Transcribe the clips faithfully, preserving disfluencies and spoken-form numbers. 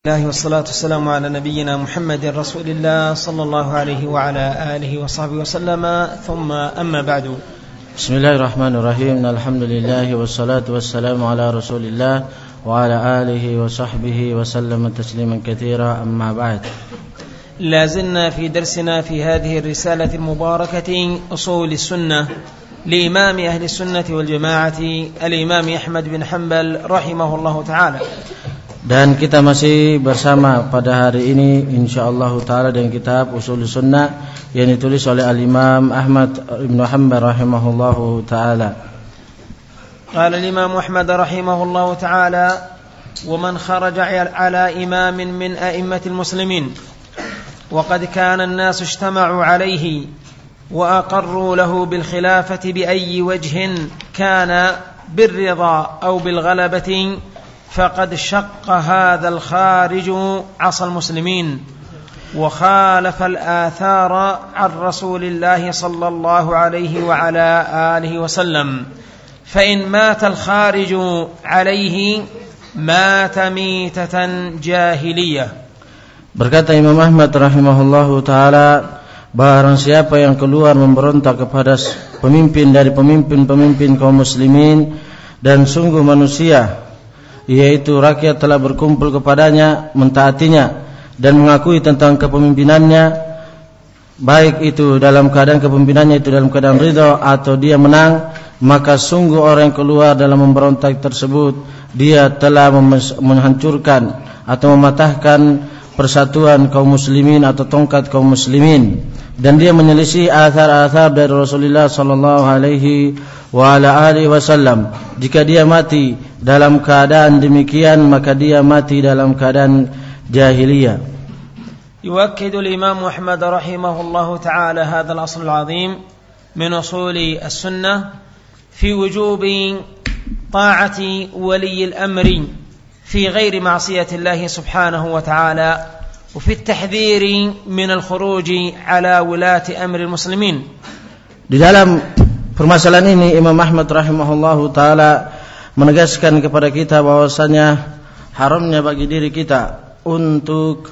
الله والصلاة والسلام على نبينا محمد رسول الله صلى الله عليه وعلى آله وصحبه وسلم ثم أما بعد. بسم الله الرحمن الرحيم. الحمد لله والصلاة والسلام على رسول الله وعلى آله وصحبه وسلم تسليما كثيرا. أما بعد، لا زلنا في درسنا في هذه الرسالة المباركة أصول السنة لإمام أهل السنة والجماعة الإمام أحمد بن حنبل رحمه الله تعالى. Dan kita masih bersama pada hari ini insyaallah taala dengan kitab Ushul Sunnah yang ditulis oleh Al-Imam Ahmad bin Hanbal rahimahullahu taala. Qala al-Imam Ahmad rahimahullahu taala: "Wa man kharaja 'ala imamin min a'immatil muslimin wa qad kana an-nas ijtama'u 'alayhi wa aqarru lahu bil khilafati bi ayyi wajhin kana bir-ridha aw bil ghalabati فقد شق هذا الخارج عصى المسلمين وخالف الآثار عن رسول الله صلى الله عليه وعلى آله وسلم فإن مات الخارج عليه مات ميتة جاهلية." Berkata Imam Ahmad rahimahullahu taala, barang siapa yang keluar memberontak kepada pemimpin dari pemimpin-pemimpin kaum muslimin dan sungguh manusia yaitu rakyat telah berkumpul kepadanya, mentaatinya dan mengakui tentang kepemimpinannya, baik itu dalam keadaan kepemimpinannya itu dalam keadaan ridha atau dia menang, maka sungguh orang yang keluar dalam memberontak tersebut dia telah menghancurkan atau mematahkan persatuan kaum muslimin atau tongkat kaum muslimin, dan dia menyelisih athar-athar dari Rasulullah sallallahu alaihi wa ala alihi wasallam. Jika dia mati dalam keadaan demikian, maka dia mati dalam keadaan jahiliyah. يؤكد الإمام أحمد رحمه الله تعالى هذا الأصل العظيم من أصول السنة في وجوب طاعة ولي الأمر في غير معصية الله سبحانه وتعالى وفي التحذير من الخروج على ولاة أمر المسلمين. Di dalam permasalahan ini Imam Ahmad rahimahullahu taala menegaskan kepada kita bahwasanya haramnya bagi diri kita untuk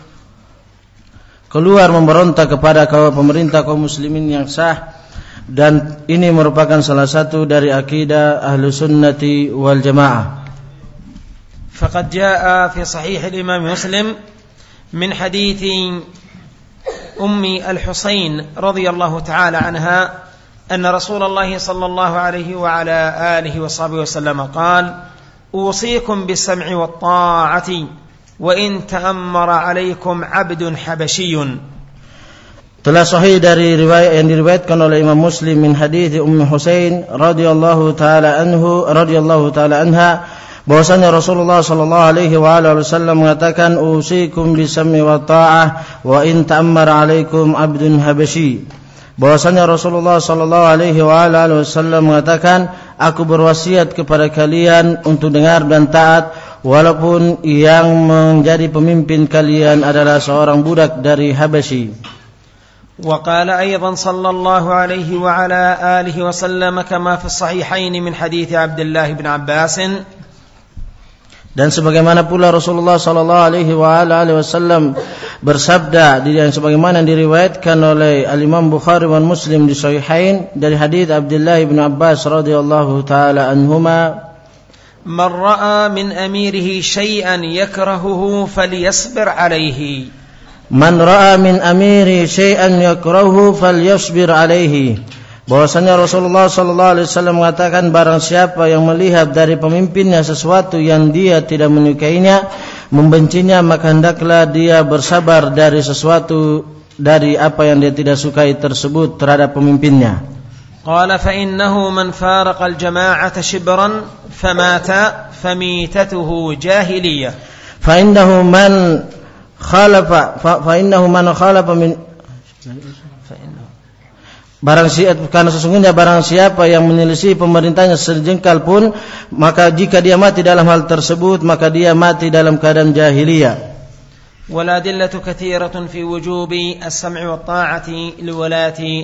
keluar memberontak kepada kaum pemerintah kaum muslimin yang sah, dan ini merupakan salah satu dari akidah Ahlus Sunnati wal Jamaah. فقد جاء في صحيح الإمام مسلم من حديث أم الحسين رضي الله تعالى عنها أن رسول الله صلى الله عليه وعلى آله وصحبه وسلم قال: أوصيكم بالسمع والطاعة وإن تأمر عليكم عبد حبشي. Telah sahih dari riwayat yang diriwayatkan oleh Imam Muslim min hadits Ummu Husain radhiyallahu taala anhu radhiyallahu taala anha bahwasanya Rasulullah sallallahu alaihi wa alihi wasallam mengatakan, "Usikum bisam'i wa ta'ah wa in ta'ammara 'alaikum 'abdun habasyi." Bahwasanya Rasulullah sallallahu alaihi wa alihi wasallam mengatakan, "Aku berwasiat kepada kalian untuk dengar dan taat walaupun yang menjadi pemimpin kalian adalah seorang budak dari Habasyi." وقال أيضا صلى الله عليه وعلى آله وسلم كما في الصحيحين من حديث عبد الله بن عباس. Dan sebagaimana pula Rasulullah sallallahu alaihi wa alihi wasallam bersabda di yang sebagaimana diriwayatkan oleh Al-Imam Bukhari dan Muslim di Sahihain dari hadis Abdullah bin Abbas radhiyallahu taala anhuma, "Man ra'a min amirihi syai'an yakrahuhu falyasbir 'alaihi." Man ra'a min amiri syai'an yakrahuhu falyasbir 'alaihi. Bahwasanya Rasulullah sallallahu alaihi wasallam mengatakan, barang siapa yang melihat dari pemimpinnya sesuatu yang dia tidak menyukainya, membencinya, maka hendaklah dia bersabar dari sesuatu dari apa yang dia tidak sukai tersebut terhadap pemimpinnya. Qala fa innahu man faraqa al-jama'ata shibran famata famitatuhu jahiliyah. Fa innahu man khalafa fa innahu man khalafa min Barang siapa, karena sesungguhnya barang siapa yang menyelisih pemerintahnya sejengkal pun, maka jika dia mati dalam hal tersebut, maka dia mati dalam keadaan jahiliyah. Wal adillatu katsiratun fi wujubi as-sam'i wat ta'ati liwalati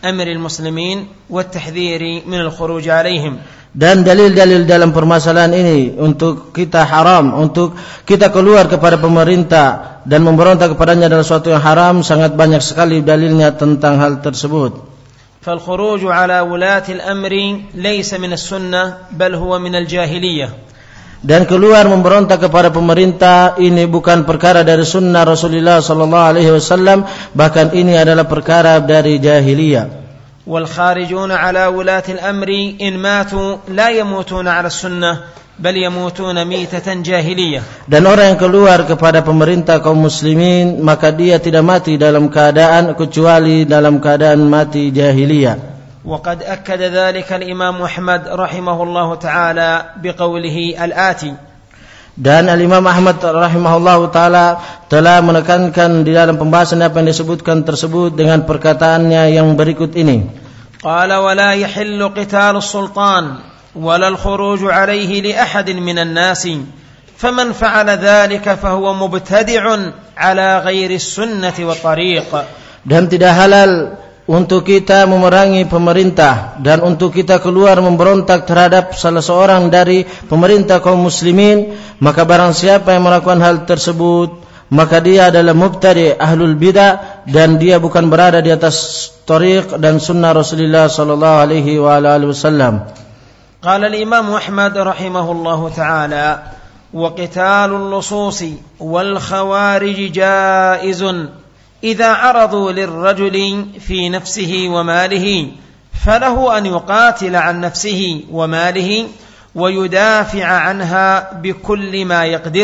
أمر المسلمين والتحذير من الخروج عليهم. Dan dalil-dalil dalam permasalahan ini untuk kita haram, untuk kita keluar kepada pemerintah dan memberontak kepadanya adalah suatu yang haram, sangat banyak sekali dalilnya tentang hal tersebut. فالخروج على ولاة الأمر ليس من السنة بل هو من الجاهلية. Dan keluar memberontak kepada pemerintah ini bukan perkara dari sunnah Rasulullah sallallahu alaihi wasallam, bahkan ini adalah perkara dari jahiliyah. والخارجون على ولاة الأمر إن ماتوا لا يموتون على السنة بل يموتون ميتة جاهلية. Dan orang yang keluar kepada pemerintah kaum muslimin maka dia tidak mati dalam keadaan kecuali dalam keadaan mati jahiliyah. وقد أكد ذلك الإمام أحمد رحمه الله تعالى بقوله الآتي. Dan Al-Imam Ahmad rahimahullahu taala telah menekankan di dalam pembahasan apa yang disebutkan tersebut dengan perkataannya yang berikut ini. Qala wa la yahillu qital as-sultan wa la al-khuruj alayhi li ahad min an-nas faman fa'ala dhalika fa huwa mubtadi'un ala ghairi as-sunnati wa tariq. Dan tidak halal untuk kita memerangi pemerintah dan untuk kita keluar memberontak terhadap salah seorang dari pemerintah kaum muslimin, maka barang siapa yang melakukan hal tersebut maka dia adalah mubtadi' ahlul bidah dan dia bukan berada di atas tariq dan sunnah Rasulullah sallallahu alaihi wa alihi wasallam. Qala al-Imam Ahmad rahimahullahu ta'ala wa qitalul lususi wal khawarij jaizun إذا عرضوا للرجل في نفسه وماله فله أن يقاتل عن نفسه وماله ويدافع عنها بكل ما يقدر.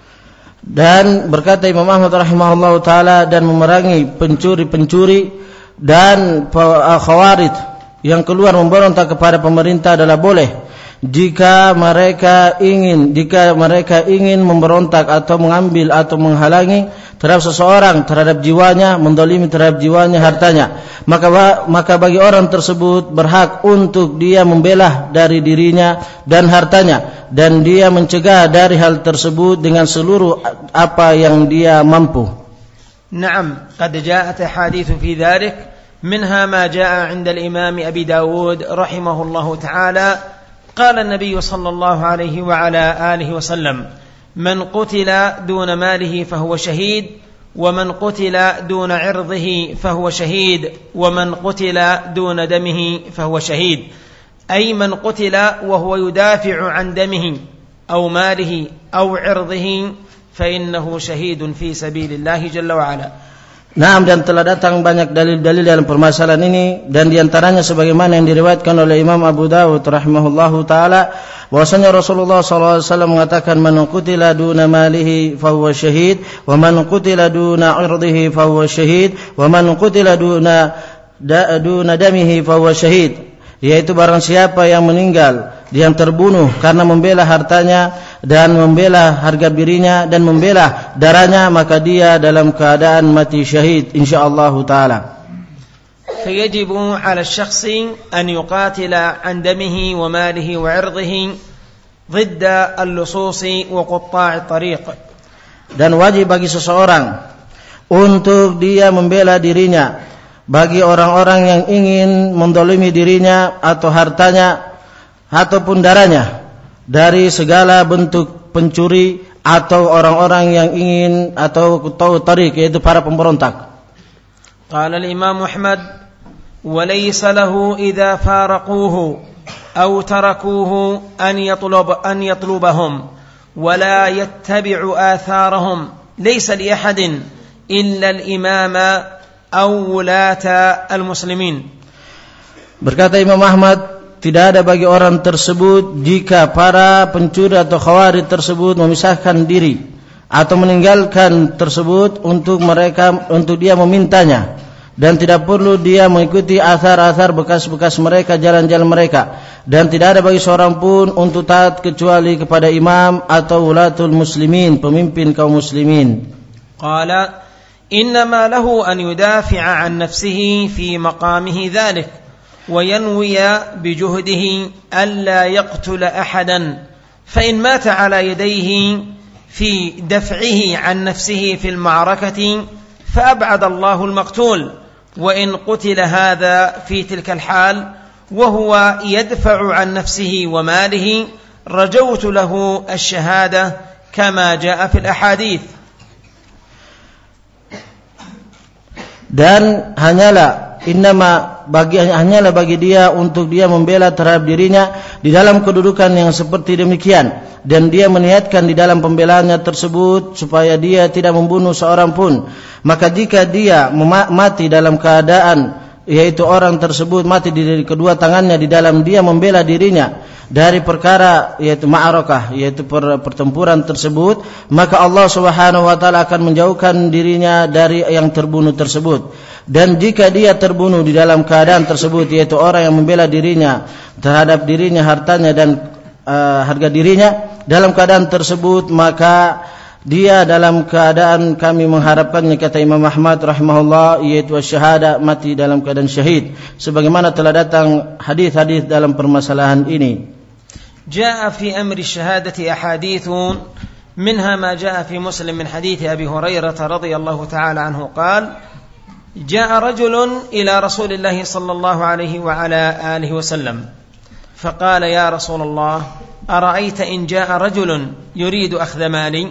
Dan berkata Imam Ahmad rahimahullah ta'ala, dan memerangi pencuri-pencuri dan khawarij yang keluar memberontak kepada pemerintah adalah boleh jika mereka ingin jika mereka ingin memberontak atau mengambil atau menghalangi terhadap seseorang, terhadap jiwanya, mendolimi terhadap jiwanya, hartanya, maka maka bagi orang tersebut berhak untuk dia membela dari dirinya dan hartanya, dan dia mencegah dari hal tersebut dengan seluruh apa yang dia mampu. Naam, qad ja'at ahadits fi dhalik, minha ma ja'a 'inda al-Imam Abi Dawud rahimahullahu ta'ala. قال النبي صلى الله عليه وعلى آله وسلم من قتل دون ماله فهو شهيد ومن قتل دون عرضه فهو شهيد ومن قتل دون دمه فهو شهيد أي من قتل وهو يدافع عن دمه أو ماله أو عرضه فإنه شهيد في سبيل الله جل وعلا. Nah, dan telah datang banyak dalil-dalil dalam permasalahan ini, dan diantaranya sebagaimana yang diriwayatkan oleh Imam Abu Dawud rahimahullahu taala bahwasanya Rasulullah sallallahu alaihi wasallam mengatakan man qutila duna malihi fahuwa syahid wa man qutila duna irdihi fahuwa syahid wa man qutila duna da, duna damihi fahuwa syahid, yaitu barang siapa yang meninggal, yang terbunuh karena membela hartanya dan membela harga dirinya dan membela darahnya, maka dia dalam keadaan mati syahid insyaallah taala. فيجب على الشخص أن يقاتل عن دمه وماله وعرضه ضد اللصوص وقطاع الطريق. Dan wajib bagi seseorang untuk dia membela dirinya bagi orang-orang yang ingin mendolimi dirinya atau hartanya ataupun darahnya dari segala bentuk pencuri atau orang-orang yang ingin atau tahu tarik, yaitu para pemberontak. Qala al-Imam Ahmad wa laysa lahu idza faraquhu aw tarakuhu an yatlub an yatlubahum wa la yattabi'u atharahum laysa li ahadin illa al-imama aw wulata al-muslimin. Berkata Imam Ahmad, tidak ada bagi orang tersebut jika para pencuri atau khawarij tersebut memisahkan diri atau meninggalkan tersebut untuk mereka, untuk dia memintanya, dan tidak perlu dia mengikuti athar-athar bekas-bekas mereka, jalan-jalan mereka, dan tidak ada bagi seorang pun untuk taat kecuali kepada imam atau wulatul muslimin, pemimpin kaum muslimin. Qala innama lahu an yudafi'a an nafsihi fi maqamihi dhalik وينوي بجهده ألا يقتل أحدا فإن مات على يديه في دفعه عن نفسه في المعركة فأبعد الله المقتول وإن قتل هذا في تلك الحال وهو يدفع عن نفسه وماله رجوت له الشهادة كما جاء في الأحاديث. Dan hanyalah innama bagi hanyalah bagi dia untuk dia membela terhadap dirinya di dalam kedudukan yang seperti demikian, dan dia meniatkan di dalam pembelaannya tersebut supaya dia tidak membunuh seorang pun. Maka jika dia mati dalam keadaan yaitu orang tersebut mati di kedua tangannya di dalam dia membela dirinya dari perkara yaitu ma'arakah, yaitu pertempuran tersebut, maka Allah Subhanahu wa taala akan menjauhkan dirinya dari yang terbunuh tersebut. Dan jika dia terbunuh di dalam keadaan tersebut, yaitu orang yang membela dirinya terhadap dirinya, hartanya dan uh, harga dirinya dalam keadaan tersebut, maka dia dalam keadaan kami mengharapkannya, kata Imam Ahmad rahimahullah, yaitu syahada, mati dalam keadaan syahid, sebagaimana telah datang hadis-hadis dalam permasalahan ini. جاء في أمر الشهادة أحاديث منها ما جاء في مسلم من حديث أبي هريرة رضي الله تعالى عنه قال جاء رجل إلى رسول الله صلى الله عليه وعلى آله وسلم فقال يا رسول الله أرأيت إن جاء رجل يريد أخذ مالي.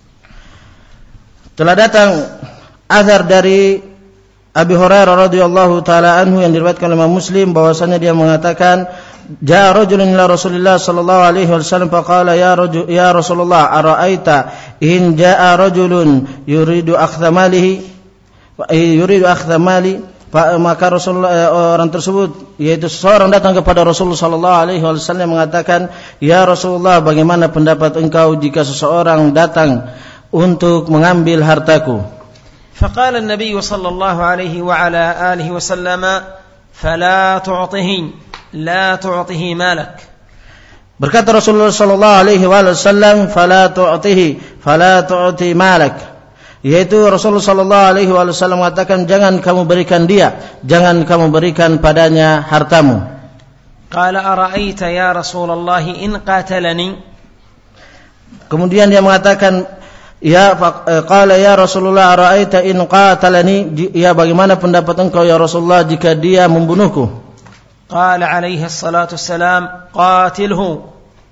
Telah datang azhar dari Abi Hurairah radhiyallahu taala anhu yang diriwayatkan oleh Imam Muslim bahwasanya dia mengatakan jaa rajulun ila Rasulillah sallallahu alaihi wasallam faqala ya rajul ya Rasulullah ara'aita in jaa rajulun yuridu akhdha malihi yuridu akhdha mali. Maka Rasulullah, orang tersebut yaitu seorang datang kepada Rasulullah sallallahu alaihi wasallam mengatakan, ya Rasulullah, bagaimana pendapat engkau jika seseorang datang untuk mengambil hartaku? فقال النبي صلى الله عليه وعلى آله وسلم فلا تعطه لا تعطه مالك. Berkata Rasulullah sallallahu alaihi wasallam, fala tu'tihi fala tu'ti malak, yaitu Rasulullah sallallahu alaihi wasallam mengatakan jangan kamu berikan dia, jangan kamu berikan padanya hartamu. Qala ara'aita ya Rasulullah in qatalani. Kemudian dia mengatakan, ya qala ya Rasulullah ara'aita in qatalani, ya bagaimana pendapat engkau ya Rasulullah jika dia membunuhku? Qala alaihi salatu wassalam qatilhu.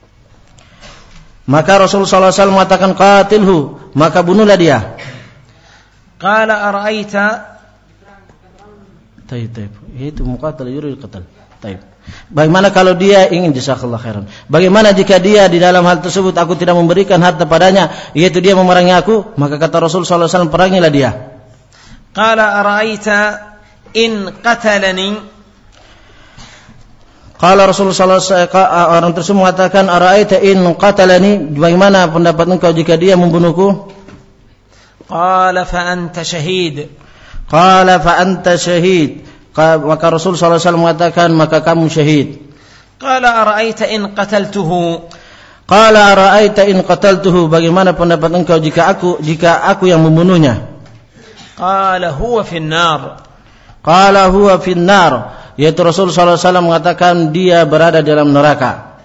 Maka Rasulullah sallallahu alaihi wasallam mengatakan qatilhu, maka bunuhlah dia. Qala ara'aita. Taib taib. Itu muqatal yurid qatl. Taib. Bagaimana kalau dia ingin, jazakallahu khairan, bagaimana jika dia di dalam hal tersebut aku tidak memberikan harta padanya, yaitu dia memerangi aku, maka kata Rasul sallallahu alaihi wasallam perangilah dia. Qala ara'aita in qatalani. Qala Rasulullah sallallahu alaihi wasallam, orang tersebut mengatakan ara'aita in qatalani, bagaimana pendapat engkau jika dia membunuhku? Qala fa anta syahid. Qala fa anta syahid. Maka Rasul sallallahu alaihi wasallam mengatakan maka kamu syahid. Qala ara'aita in qataltuhu. Qala ara'aita in qataltuhu, bagaimana pendapat engkau jika aku jika aku yang membunuhnya? Qala huwa fin nar. Qala huwa fin nar, yaitu Rasul sallallahu alaihi wasallam mengatakan dia berada dalam neraka.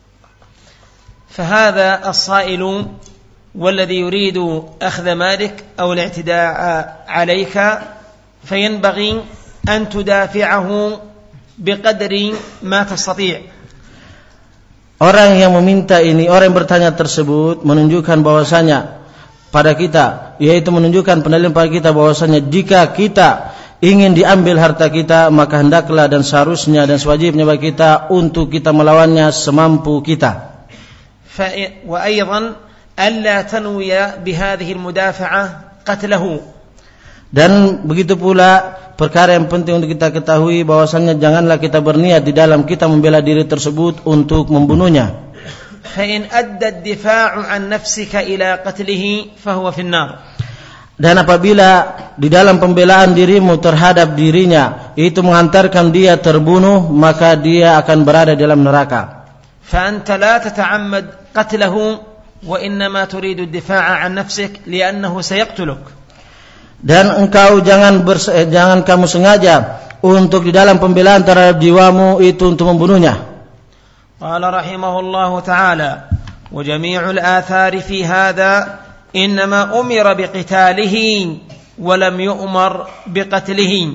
فهذا الصائل والذي يريد أخذ مالك أو الاعتداء عليك فينبغي أن تدافعه بقدر ما تستطيع. Orang yang meminta ini, orang yang bertanya tersebut menunjukkan bahwasanya pada kita, yaitu menunjukkan pendalilan pada kita bahwasanya jika kita ingin diambil harta kita, maka hendaklah dan seharusnya dan sewajibnya bagi kita untuk kita melawannya semampu kita. Wa aidan alla tanwiya bihadhihi almudafa'ah qatlahu. Dan begitu pula perkara yang penting untuk kita ketahui bahwasanya janganlah kita berniat di dalam kita membela diri tersebut untuk membunuhnya. Fa in adda ad-difa'u an nafsika ila qatlihi fa huwa fi an-nar. Dan apabila di dalam pembelaan dirimu terhadap dirinya itu menghantarkan dia terbunuh, maka dia akan berada dalam neraka. Fa anta la tata'ammad qatlahu wa innama turidu ad-difa'a an nafsik li'annahu sayaqtuluk. Dan engkau jangan berse- jangan kamu sengaja untuk di dalam pembelaan terhadap jiwamu itu untuk membunuhnya. Qala rahimahullahu ta'ala wa jami'ul athari fi hadha innama umira biqitalihi wa lam yu'mar biqatlihi.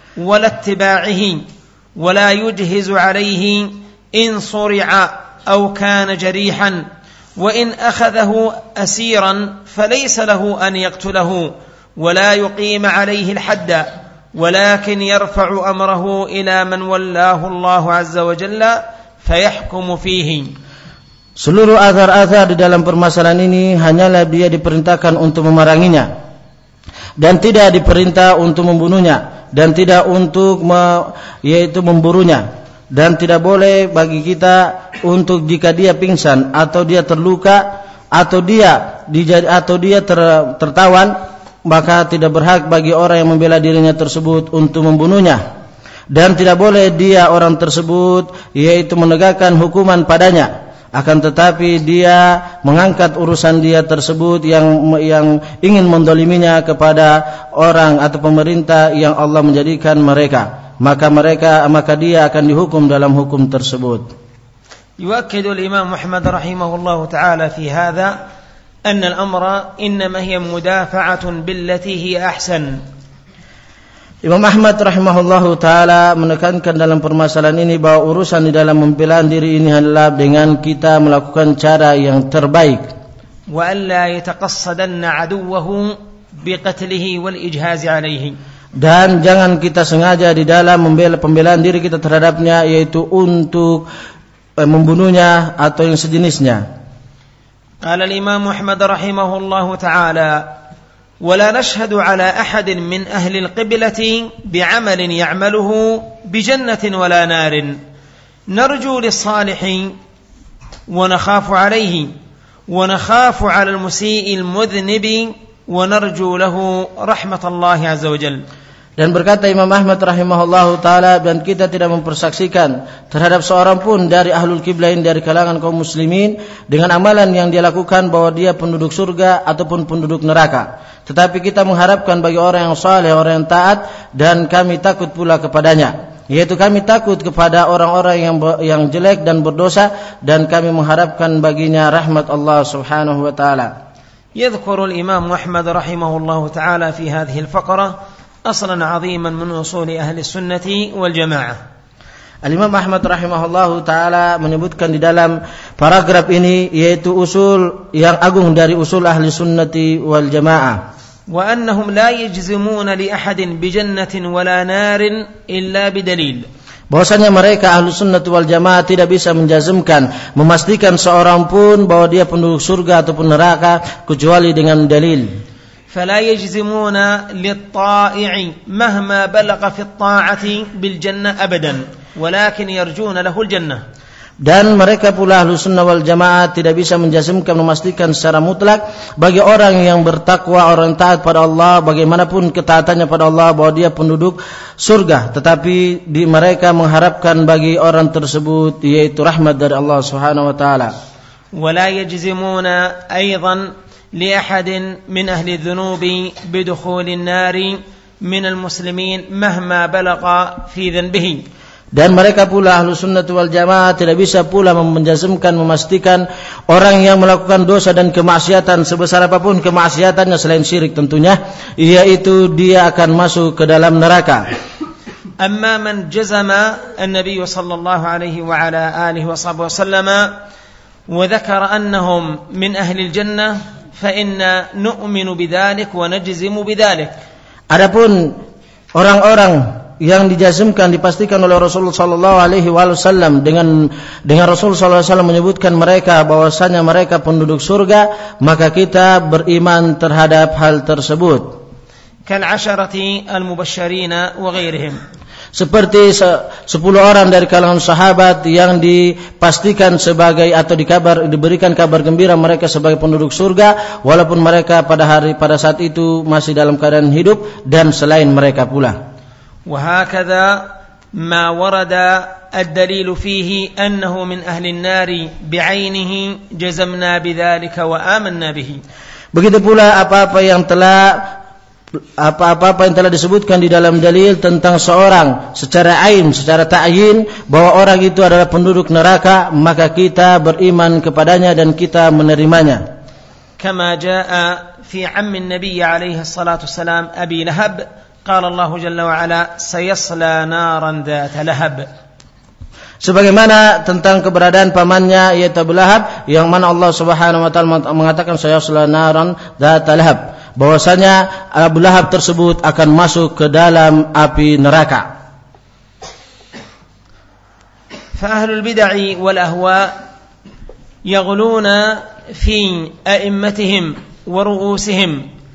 ولا اتباعه ولا يجهز عليه إن صرع أو كان جريحا وإن أخذه أسيرا فليس له أن يقتله ولا يقيم عليه الحد ولكن يرفع أمره إلى من ولاه الله عز وجل فيحكم فيه. Seluruh azhar-azhar di dalam permasalahan ini hanyalah dia diperintahkan untuk memeranginya dan tidak diperintah untuk membunuhnya dan tidak untuk me, yaitu memburunya, dan tidak boleh bagi kita untuk jika dia pingsan atau dia terluka atau dia atau dia ter, tertawan, maka tidak berhak bagi orang yang membela dirinya tersebut untuk membunuhnya, dan tidak boleh dia orang tersebut yaitu menegakkan hukuman padanya. Akan tetapi dia mengangkat urusan dia tersebut yang yang ingin mendoliminya kepada orang atau pemerintah yang Allah menjadikan mereka, maka mereka maka dia akan dihukum dalam hukum tersebut. يؤكد الإمام محمد رحمه الله تعالى في هذا أن الأمر إنما هي مدافعة بالتي هي أحسن. Imam Ahmad rahimahullahu taala menekankan dalam permasalahan ini bahwa urusan di dalam membela diri ini adalah dengan kita melakukan cara yang terbaik. Wa alla yataqassadanna aduwwahu biqatlihi wal ijhaz alayhi. Dan jangan kita sengaja di dalam membela pembelaan diri kita terhadapnya, yaitu untuk eh, membunuhnya atau yang sejenisnya. Qala al-Imam Ahmad rahimahullahu taala ولا نشهد على أحد من أهل القبلة بعمل يعمله بجنة ولا نار نرجو للصالح ونخاف عليه ونخاف على المسيء المذنب ونرجو له رحمة الله عز وجل. Dan berkata Imam Ahmad rahimahullahu taala, dan kita tidak mempersaksikan terhadap seorang pun dari ahlul qiblain dari kalangan kaum muslimin dengan amalan yang dia lakukan bahwa dia penduduk surga ataupun penduduk neraka. Tetapi kita mengharapkan bagi orang yang saleh, orang yang taat, dan kami takut pula kepadanya, yaitu kami takut kepada orang-orang yang yang jelek dan berdosa, dan kami mengharapkan baginya rahmat Allah Subhanahu wa taala. Yadhkuru al-Imam Ahmad rahimahullahu taala fi hadhihi al-faqrah aslan 'aziman min usul ahli sunnati wal jamaah. Al-Imam Ahmad rahimahullahu taala menyebutkan di dalam paragraf ini yaitu usul yang agung dari usul ahli sunnati wal jamaah. Wa annahum la yajzimuna li ahadin bi jannatin wala narin illa bidalil. Bahwasanya mereka ahli sunnati wal jamaah tidak bisa menjazmkan, memastikan seorang pun bahwa dia penduduk surga ataupun neraka kecuali dengan dalil. فلا يجزمون للطائع مهما بلغ في الطاعة بالجنة أبدا ولكن يرجون له الجنة. Dan mereka pula ahlu sunnah wal jamaah tidak bisa menjazmkan, memastikan secara mutlak bagi orang yang bertakwa, orang taat pada Allah, bagaimanapun ketaatannya pada Allah, bahwa dia penduduk surga. Tetapi di mereka mengharapkan bagi orang tersebut yaitu rahmat dari Allah Subhanahu wa taala. ولا يجزمون أيضا لأحد من أهل الذنوب بدخول النار من المسلمين مهما بلغ في ذنبه. Dan mereka pula ahlu sunnah wal jamaah tidak bisa pula menjazmkan, memastikan orang yang melakukan dosa dan kemaksiatan sebesar apapun kemaksiatannya selain syirik tentunya, yaitu dia akan masuk ke dalam neraka. Amma man jazama an-nabiy sallallahu alaihi wa ala alihi wa sahbihi wasallam wa dzakara annahum min ahli al-jannah فإن نؤمن بذلك ونجزم بذلك. Adapun orang-orang yang dijazmkan, dipastikan oleh Rasulullah sallallahu alaihi wasallam dengan dengan Rasulullah sallallahu alaihi wasallam menyebutkan mereka bahwasanya mereka penduduk surga, maka kita beriman terhadap hal tersebut. Kal asharati al-mubasysyirin wa ghairihim. Seperti sepuluh orang dari kalangan sahabat yang dipastikan sebagai atau dikabar diberikan kabar gembira mereka sebagai penduduk surga, walaupun mereka pada hari pada saat itu masih dalam keadaan hidup, dan selain mereka pula. وهكذا ما ورد الدليل فيه أنه من أهل النار بعينه جزمنا بذلك وآمنا به. Begitu pula apa-apa yang telah apa-apa yang telah disebutkan di dalam dalil tentang seorang secara ain, secara ta'yin bahwa orang itu adalah penduduk neraka, maka kita beriman kepadanya dan kita menerimanya. Kama jaa fi ammi an-nabiy alaihi salatu wassalam Abi Lahab قال الله جل وعلا سيصلى نارا ذات لهب. Sebagaimana tentang keberadaan pamannya yaitu Abu Lahab, yang mana Allah Subhanahu wa taala mengatakan sayasla naran dzata lahab, bahwasanya Abu Lahab tersebut akan masuk ke dalam api neraka. فأهل البدع والأهواء يغلون في أئمتهم ورؤوسهم.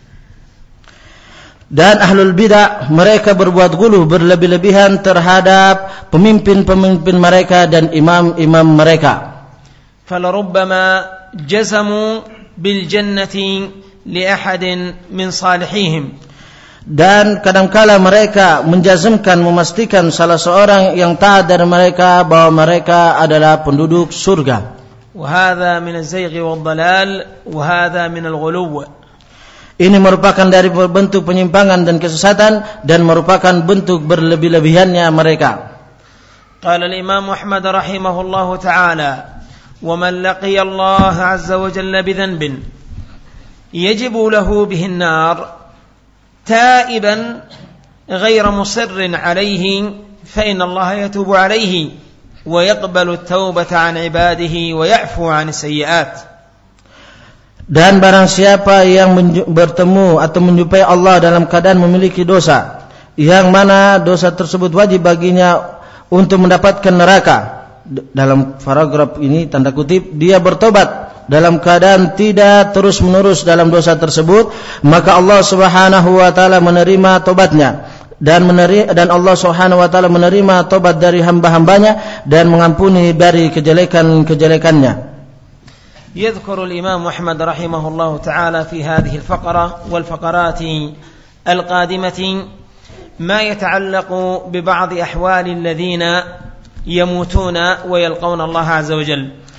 Dan ahlul bidah mereka berbuat guluh, berlebih-lebihan terhadap pemimpin-pemimpin mereka dan imam-imam mereka. فلربما جزموا بالجنة لأحد من صالحيهم. Dan kadangkala mereka menjazmkan, memastikan salah seorang yang taat dari mereka bahwa mereka adalah penduduk surga. وهذا من الزيغ والضلال وهذا من الغلو. Ini merupakan dari bentuk penyimpangan dan kesesatan dan merupakan bentuk berlebih-lebihannya mereka. Qala al-Imam Ahmad rahimahullahu ta'ala, "Wa man laqiya Allah 'azza wa jalla bi dhanbin yajibu lahu bihi an-nar taiban ghayra musirrin 'alayhi fa inna Allah yatubu 'alayhi wa yaqbalu at-taubata 'an 'ibadihi wa ya'fu 'an as-sayyi'at." Dan barang siapa yang bertemu atau menjumpai Allah dalam keadaan memiliki dosa, yang mana dosa tersebut wajib baginya untuk mendapatkan neraka, dalam paragraf ini tanda kutip, dia bertobat dalam keadaan tidak terus menerus dalam dosa tersebut, maka Allah Subhanahu wa taala menerima tobatnya, dan menerima, dan Allah Subhanahu wa taala menerima tobat dari hamba-hambanya dan mengampuni dari kejelekan-kejelekannya. يذكر الإمام أحمد رحمه الله تعالى في هذه الفقرة والفقرات القادمة ما يتعلق ببعض أحوال الذين يموتون ويلقون الله عز وجل.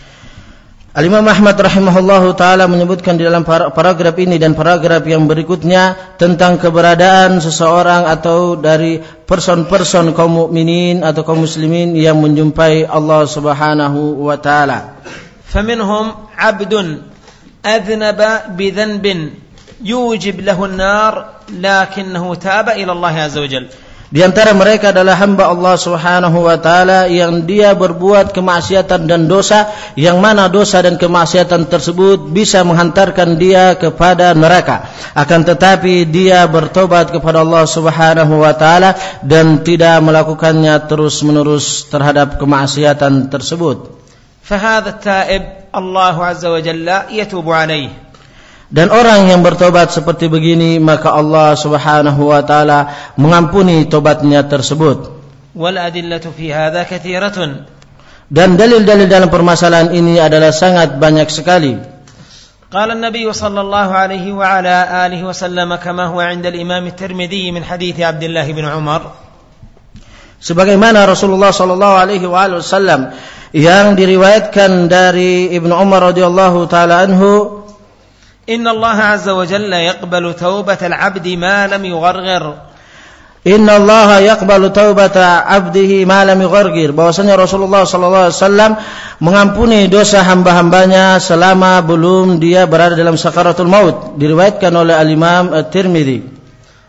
Al-Imam Ahmad rahimahullahu taala menyebutkan di dalam paragraf ini dan paragraf yang berikutnya tentang keberadaan seseorang atau dari person-person kaum mukminin atau kaum muslimin yang menjumpai Allah Subhanahu wa taala. فمنهم عبد أذنب بذنب يوجب له النار لكنه تاب إلى الله عز وجل. Di antara mereka adalah hamba Allah Subhanahu wa taala yang dia berbuat kemaksiatan dan dosa, yang mana dosa dan kemaksiatan tersebut bisa menghantarkan dia kepada neraka. Akan tetapi dia bertobat kepada Allah Subhanahu wa taala dan tidak melakukannya terus-menerus terhadap kemaksiatan tersebut. فهذا التائب الله عز وجل يتوب عليه. Dan orang yang bertobat seperti begini, maka Allah Subhanahu wa taala mengampuni tobatnya tersebut. والأدلة في هذا كثيرة. Dan dalil-dalil dalam permasalahan ini adalah sangat banyak sekali. قال النبي صلى الله عليه وعلى آله وسلم كما هو عند الإمام الترمذي من حديث عبد الله بن عمر. Sebagaimana Rasulullah sallallahu alaihi wasallam yang diriwayatkan dari Ibnu Umar radhiyallahu taala anhu, Inna Allah azza wa jalla yaqbalu taubatal 'abdi ma lam yugharghir. Inna Allah yaqbalu taubata 'abdihi ma lam yugharghir, bahwasanya Rasulullah sallallahu alaihi wasallam mengampuni dosa hamba-hambanya selama belum dia berada dalam sakaratul maut, diriwayatkan oleh Al-Imam At-Tirmidzi.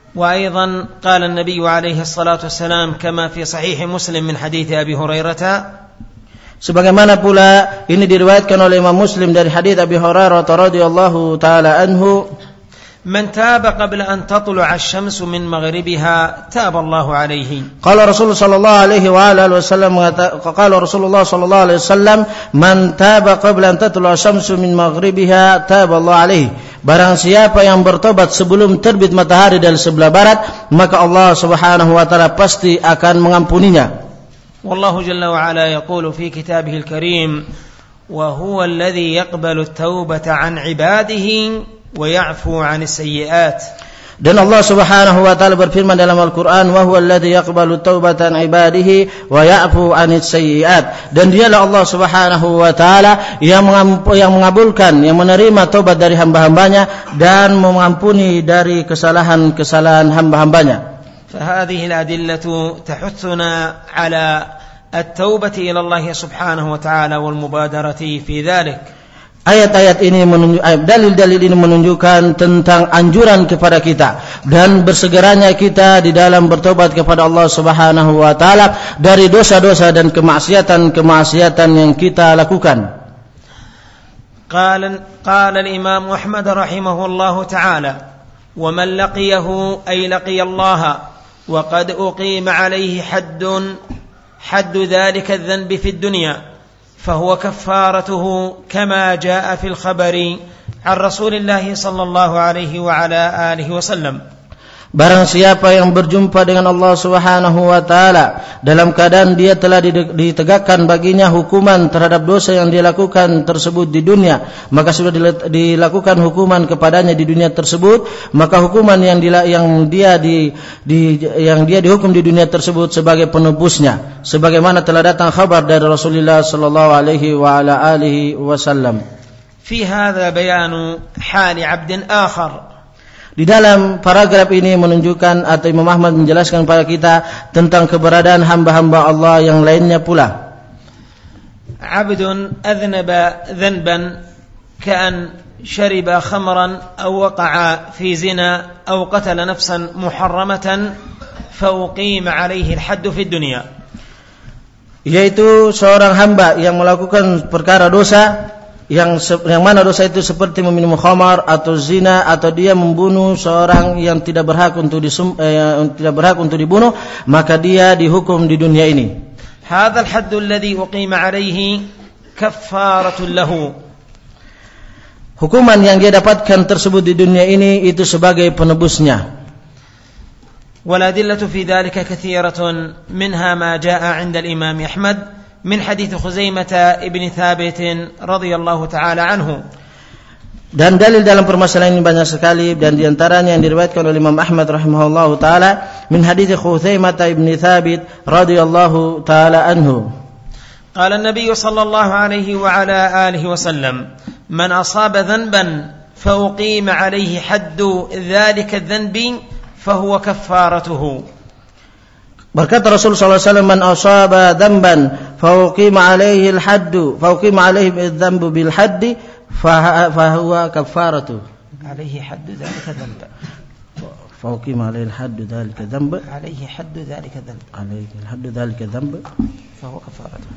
وأيضا قال النبي عليه الصلاة والسلام كما في صحيح مسلم من حديث أبي هريرة. Sebagaimana pula ini diriwayatkan oleh Imam Muslim dari hadits Abi Hurairah radhiyallahu taala anhu, من تاب قبل أن تطلع الشمس من مغربها تاب الله عليه. Qala Rasulullah sallallahu alaihi wa alihi wasallam qala Rasulullah sallallahu alaihi wasallam man taba qabla an tatlu'a asy-syamsu min maghribiha taba Allah alaihi. Barang siapa yang bertobat sebelum terbit matahari dari sebelah barat, maka Allah Subhanahu wa taala pasti akan mengampuninya. والله جل وعلا يقول في كتابه الكريم وهو الذي يقبل التوبة عن عباده ويعفو عن السيئات. Dan Allah Subhanahu wa taala berfirman dalam Al-Qur'an, wa huwa alladzi yaqbalu taubatan ibadihi wa ya'fu 'anis sayyi'at. Dan dialah Allah Subhanahu wa taala yang yang mengabulkan, yang menerima taubat dari hamba-hambanya dan mengampuni dari kesalahan-kesalahan hamba-hambanya. فهذه الأدلة تحثنا على التوبة إلى الله سبحانه وتعالى والمبادرة في ذلك. Ayat-ayat ini menunjuk, dalil-dalil ini menunjukkan tentang anjuran kepada kita dan bersegeranya kita di dalam bertobat kepada Allah Subhanahu wa taala dari dosa-dosa dan kemaksiatan-kemaksiatan yang kita lakukan. قال قال الإمام أحمد رحمه الله تعالى: ومن لقيه أي لقي الله وقد أقيم عليه حد حد ذلك الذنب في الدنيا فهو كفارته كما جاء في الخبر عن رسول الله صلى الله عليه وعلى آله وسلم. Barang siapa yang berjumpa dengan Allah Subhanahu wa taala dalam keadaan dia telah ditegakkan baginya hukuman terhadap dosa yang dia lakukan tersebut di dunia, maka sudah dilakukan hukuman kepadanya di dunia tersebut, maka hukuman yang dia yang dia di, di yang dia dihukum di dunia tersebut sebagai penebusnya, sebagaimana telah datang kabar dari Rasulullah sallallahu alaihi wa ala alihi wasallam. Fi hadza bayanu hali 'abdin akhar. Di dalam paragraf ini menunjukkan atau Imam Ahmad menjelaskan kepada kita tentang keberadaan hamba-hamba Allah yang lainnya pula. Abdun adhnaba dhanban ka'an shariba khamran aw waqa'a fi zina aw qatala nafsan muharramatan fa uqima 'alayhi al-hadd fi ad-dunya. Yaitu seorang hamba yang melakukan perkara dosa yang yang mana dosa itu seperti meminum khamar atau zina atau dia membunuh seorang yang tidak berhak untuk disum, eh, tidak berhak untuk dibunuh, maka dia dihukum di dunia ini. Hadzal hadd alladhi uqima alayhi kaffaratun lahu. Hukuman yang dia dapatkan tersebut di dunia ini itu sebagai penebusnya. Wal adillatu fi dhalika kathiratun minha ma jaa'a 'inda al-Imam Ahmad من حديث خزيمة ابن ثابت رضي الله تعالى عنه. Dan dalil dalam permasalahan ini banyak sekali, dan diantaranya yang diriwayatkan oleh Imam Ahmad rahimahullahu taala min hadits Khuzaimah ibn Thabit radhiyallahu taala anhu. قال النبي صلى الله عليه وعلى آله وسلم: من أصاب ذنبا فأقيم عليه حد ذلك الذنب فهو كفارته. Berkata Rasulullah sallallahu alaihi wasallam: "Man asaba dhanban fa uqima alaihi al-hadd fa uqima alaihi adh-dhanbu bil hadd fa huwa kafaratu." Alaihi hadd dhalika dhanb. Fa uqima alaihi al-hadd dhalika dhanb. Alaihi hadd dhalika dhanb. Alaihi al-hadd dhalika dhanb fa huwa kafaratu.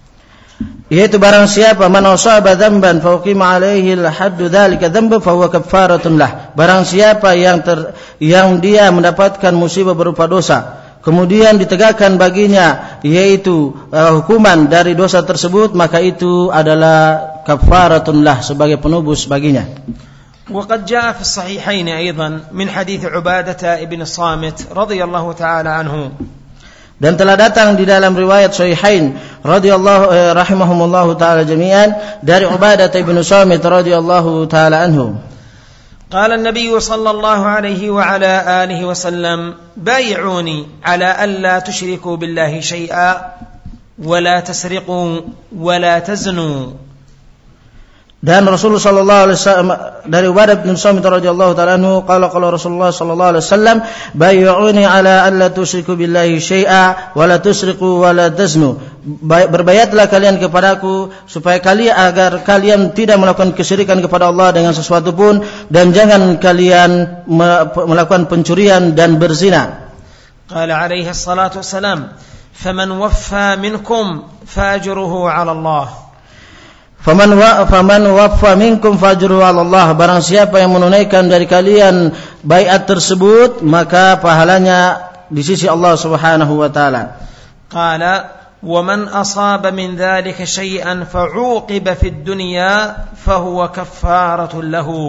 Yaitu barang siapa man asaba dhanban fa uqima alaihi al-hadd dhalika dhanb fa huwa kafaratun lah. Barang siapa yang ter, yang dia mendapatkan musibah berupa dosa, kemudian ditegakkan baginya yaitu uh, hukuman dari dosa tersebut, maka itu adalah kafaratun lah, sebagai penebus baginya. وقد جاء في الصحيحين أيضا من حديث عبادة ابن الصامت رضي الله تعالى عنه. Dan telah datang di dalam riwayat Sahihain radhiyallahu eh, rahimahumullahu taala jami'an dari Ubadah ibn Samit radhiyallahu taala anhu. قال النبي صلى الله عليه وعلى آله وسلم: بايعوني على ألا تشركوا بالله شيئا ولا تسرقوا ولا تزنوا. Dan Rasulullah sallallahu alaihi wasallam dari Ubadah bin Samit radhiyallahu ta'ala anhu qala qala Rasulullah sallallahu alaihi wasallam: bayyuni ala alla tusyriku billahi syai'a wa la tusriqu wa la taznu. Berbayatlah kalian kepadaku supaya kalian agar kalian tidak melakukan kesyirikan kepada Allah dengan sesuatu pun, dan jangan kalian melakukan pencurian dan berzina. Qala alaihi salatu wassalam: faman waffa minkum fajruhu ala Allah. Faman wa faman waffa minkum fajruhu 'ala Allah. Barang siapa yang menunaikan dari kalian baiat tersebut, maka pahalanya di sisi Allah Subhanahu wa taala. Qala wa man asaba min dzalika syai'an fa'uqiba fid dunya fahuwa kaffaratun lahu.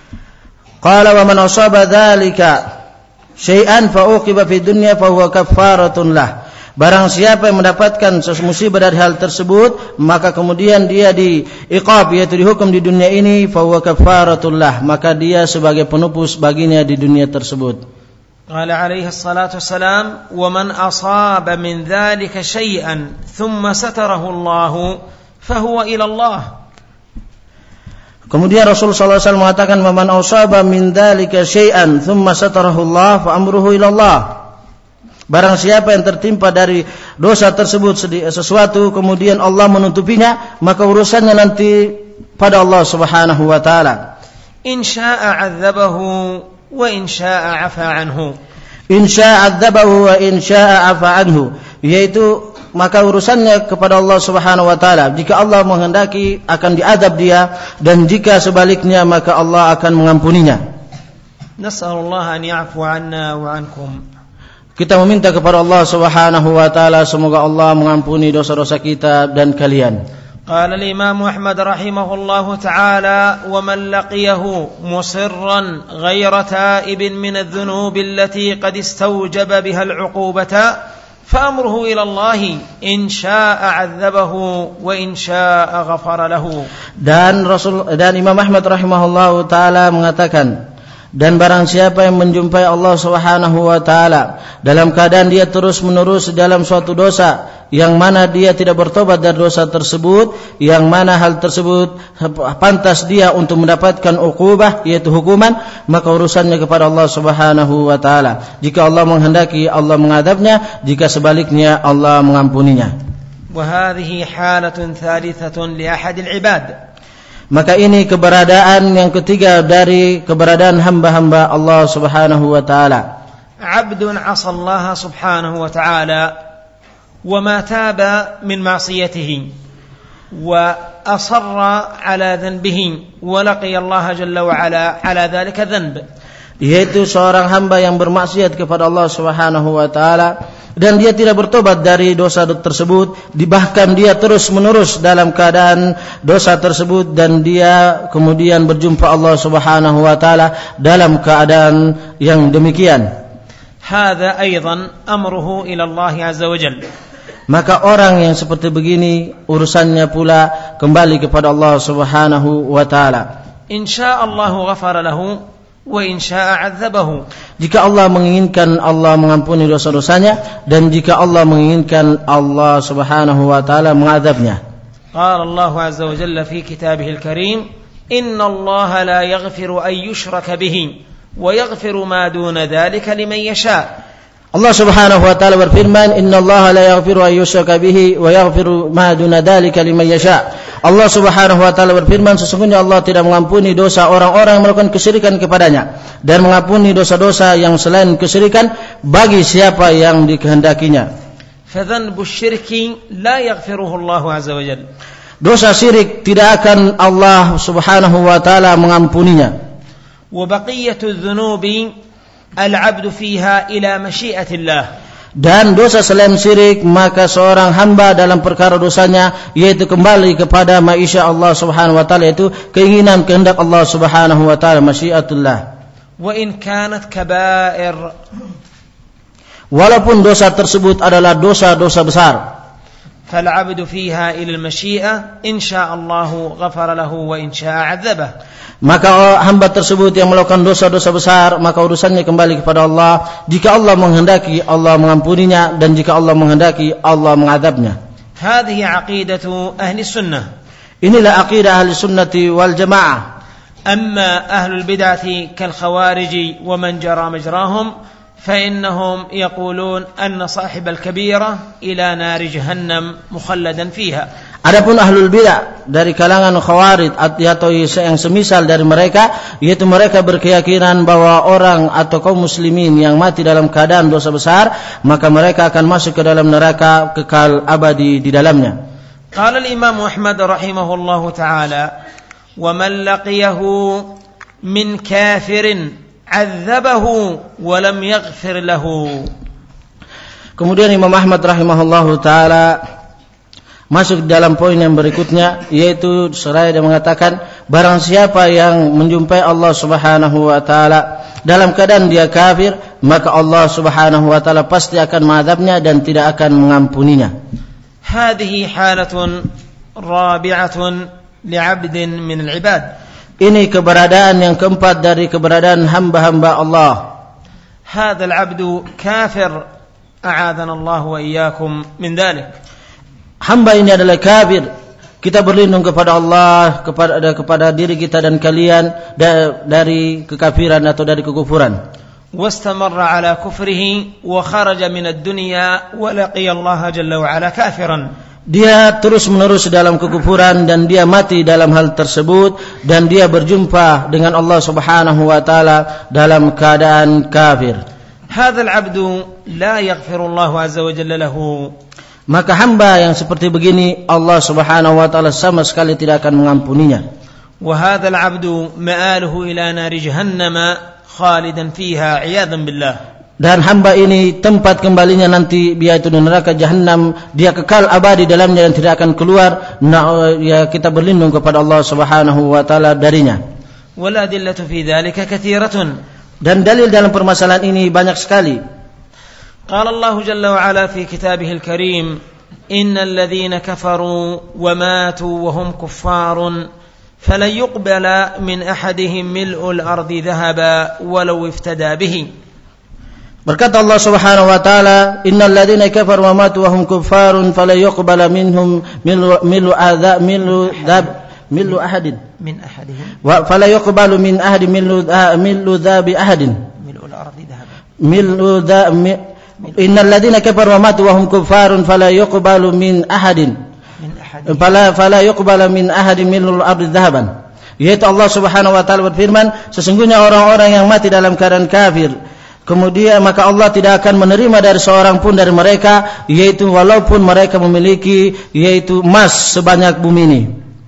Qala wa man asaba dzalika syai'an fa'uqiba fid dunya fahuwa kaffaratun lahu. Barang siapa yang mendapatkan musibah dari hal tersebut, maka kemudian dia diiqab, yaitu dihukum di dunia ini, fa huwa kafaratul lah, maka dia sebagai penebus baginya di dunia tersebut. Qala alaihi salatu wassalam: "Wa man asaba min dzalika syai'an thumma satarahu Allah, fa huwa ila Allah." Kemudian Rasulullah sallallahu alaihi wasallam mengatakan: "Man asaba min dzalika syai'an thumma satarahu Allah, fa amruhu ila Allah." Barang siapa yang tertimpa dari dosa tersebut sesuatu, kemudian Allah menutupinya, maka urusannya nanti pada Allah Subhanahu wa taala. In syaa'a 'adzabahu wa in syaa'a 'afa 'anhu. In syaa'a 'adzabahu wa in syaa'a 'afa 'anhu, yaitu maka urusannya kepada Allah Subhanahu wa taala. Jika Allah menghendaki akan diadab dia, dan jika sebaliknya maka Allah akan mengampuninya. Nas'alullah an ya'fu 'anna wa 'ankum. Kita meminta kepada Allah Subhanahu wa taala semoga Allah mengampuni dosa-dosa kita dan kalian. قال الإمام أحمد رحمه الله تعالى: ومن لقيه مصرا غير تائب من الذنوب التي قد استوجب بها العقوبة فأمره إلى الله إن شاء عذبه وإن شاء غفر له. Dan Rasul dan Imam Ahmad rahimahullahu taala mengatakan, dan barang siapa yang menjumpai Allah Subhanahu wa taala dalam keadaan dia terus-menerus dalam suatu dosa yang mana dia tidak bertobat dari dosa tersebut, yang mana hal tersebut pantas dia untuk mendapatkan uqubah yaitu hukuman, maka urusannya kepada Allah Subhanahu wa taala. Jika Allah menghendaki Allah mengadabnya, jika sebaliknya Allah mengampuninya. Wa hadhihi halatun thalitsatun li ahadil ibad. Maka ini keberadaan yang ketiga dari keberadaan hamba-hamba Allah Subhanahu wa taala. Abdun 'asa Allah Subhanahu wa taala wa ma taba min ma'siyatihi wa asarra 'ala dhanbihi wa laqiya Allah jalla wa 'ala 'ala dhalika dhanb. Yaitu seorang hamba yang bermaksiat kepada Allah Subhanahu wa taala dan dia tidak bertobat dari dosa tersebut, bahkan dia terus-menerus dalam keadaan dosa tersebut, dan dia kemudian berjumpa Allah Subhanahu wa taala dalam keadaan yang demikian. Hadza aidan amruhu ila Allah azza wa jalla. Maka orang yang seperti begini urusannya pula kembali kepada Allah Subhanahu wa taala. Insyaallah ghafara lahu wa in syaa'a 'adzabahu. Jika Allah menginginkan, Allah mengampuni dosa-dosanya, dan jika Allah menginginkan, Allah Subhanahu wa taala mengadabnya. Qala Allah 'azza wa jalla fi kitabihil karim, inna Allah la yaghfiru an yushraka bihi wa yaghfiru ma duna dhalika liman yasha. Allah Subhanahu wa taala berfirman, "Inna Allah la yaghfiru an yushraka bihi wa yaghfiru ma duna dzalika liman yasha." Allah Subhanahu wa taala berfirman, sesungguhnya Allah tidak mengampuni dosa orang-orang yang melakukan kesyirikan kepadanya, dan mengampuni dosa-dosa yang selain kesyirikan bagi siapa yang dikehendakinya. Fadhanbu syirki la yaghfiruhu Allah azza wa jalla. Dosa syirik tidak akan Allah Subhanahu wa taala mengampuninya. Wa baqiyatu dzunubi al-'abdu fiha ila masyiatillah. Dan dosa selain syirik, maka seorang hamba dalam perkara dosanya yaitu kembali kepada maisha Allah Subhanahu wa taala, yaitu keinginan kehendak Allah Subhanahu wa taala, masyiatullah. Wa in kanat kaba'ir, walaupun dosa tersebut adalah dosa-dosa besar, fal-'abdu fiha ila al-masyiah in syaa Allah ghafara lahu wa in syaa 'adzabah. Maka hamba tersebut yang melakukan dosa-dosa besar, maka urusannya kembali kepada Allah. Jika Allah menghendaki, Allah mengampuninya, dan jika Allah menghendaki, Allah mengadabnya. Hadhihi 'aqidatu ahli sunnah. Inilah aqidah ahli sunnati wal jamaah. Amma ahlul bid'ati kal khawarij wa man jara majrahum فإنهم يقولون أن صاحب الكبيرة إلى نار جهنم مخلدا فيها. Adapun ahlul bidah dari kalangan khawarij atau yang semisal dari mereka, yaitu mereka berkeyakinan bahwa orang atau kaum muslimin yang mati dalam keadaan dosa besar, maka mereka akan masuk ke dalam neraka kekal abadi di dalamnya. Qala al-Imam Ahmad rahimahullahu taala, "Wa man laqiyahu min kafirin 'adzabahu wa lam yaghfir lahu." Kemudian Imam Ahmad rahimahullahu taala masuk dalam poin yang berikutnya, yaitu seraya dia mengatakan, barang siapa yang menjumpai Allah Subhanahu wa taala dalam keadaan dia kafir, maka Allah Subhanahu wa taala pasti akan mengadabnya dan tidak akan mengampuninya. Hadhihi halatun rabi'atun li'abdin min al-'ibad. Ini keberadaan yang keempat dari keberadaan hamba-hamba Allah. Hadzal 'abdu kafir, a'adzana Allah wa iyyakum min dzalik. Hamba ini adalah kafir. Kita berlindung kepada Allah, kepada kepada diri kita dan kalian dari kekafiran atau dari kekufuran. Wastamarra ala kufrihi wa kharaja min ad-dunya wa laqiya Allah jalla wa ala kafiran. dia terus menerus dalam kekufuran dan dia mati dalam hal tersebut dan dia berjumpa dengan Allah Subhanahu wa taala dalam keadaan kafir. Hadzal 'abdu la yaghfiru Allah 'azza wa jalla lahu. Maka hamba yang seperti begini Allah Subhanahu wa taala sama sekali tidak akan mengampuninya. Wa hadzal 'abdu ma'aluhu ila nar jahannam khalidan fiha 'iyadan billah. Dan hamba ini tempat kembalinya nanti yaitu di neraka jahanam, dia kekal abadi dalamnya dan tidak akan keluar. Nah, ya kita berlindung kepada Allah Subhanahu wa taala darinya. Wal adillatu fi dzalika katsiratun. Dan dalil dalam permasalahan ini banyak sekali. Qala Allah jalla wa ala fi kitabihil karim, innal ladzina kafaru wa matu wa hum kuffarun falan yuqbala min ahadihim mil'ul ardi dhahaba walau iftada bihi. Berkata Allah Subhanahu wa taala, innal ladzina kafaru wa matu wa hum kuffarun fala yuqbala minhum milu adza milu dzab milu ahadin min ahadihim wa fala yuqbalu min ahadin milu milu dzabi ahadin milul ardi dhahab milu dza innal ladzina kafaru wa matu wa hum kuffarun fala yuqbalu min ahadin min ahadin fala fala yuqbala min ahadin milul ardi dhahaban. Yaitu Allah Subhanahu wa taala berfirman, sesungguhnya orang-orang yang mati dalam keadaan kafir, kemudian maka Allah tidak akan menerima dari seorang pun dari mereka, yaitu walaupun mereka memiliki yaitu emas sebanyak bumi ini.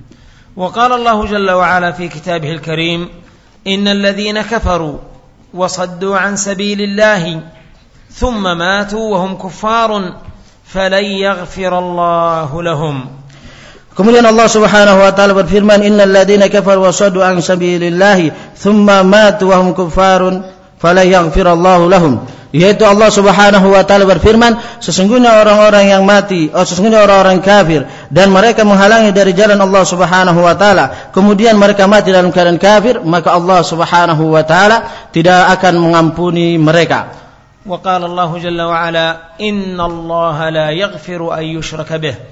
Wa qala Allah jalla wa ala fi kitabihil karim, innal ladzina kafaru wa saddu an sabilillahi thumma matu wa hum kuffarun falan yaghfirallahu lahum. Kemudian Allah Subhanahu wa taala berfirman, innal ladzina kafaru wa saddu an sabilillahi thumma matu wa hum kuffarun fala yaghfirallahu lahum. Yaitu Allah Subhanahu wa taala berfirman, sesungguhnya orang-orang yang mati, oh sesungguhnya orang-orang kafir dan mereka menghalangi dari jalan Allah Subhanahu wa taala, kemudian mereka mati dalam keadaan kafir, maka Allah Subhanahu wa taala tidak akan mengampuni mereka. Wa qala Allah jalla wa ala, innallaha la yaghfiru an yushraka bih.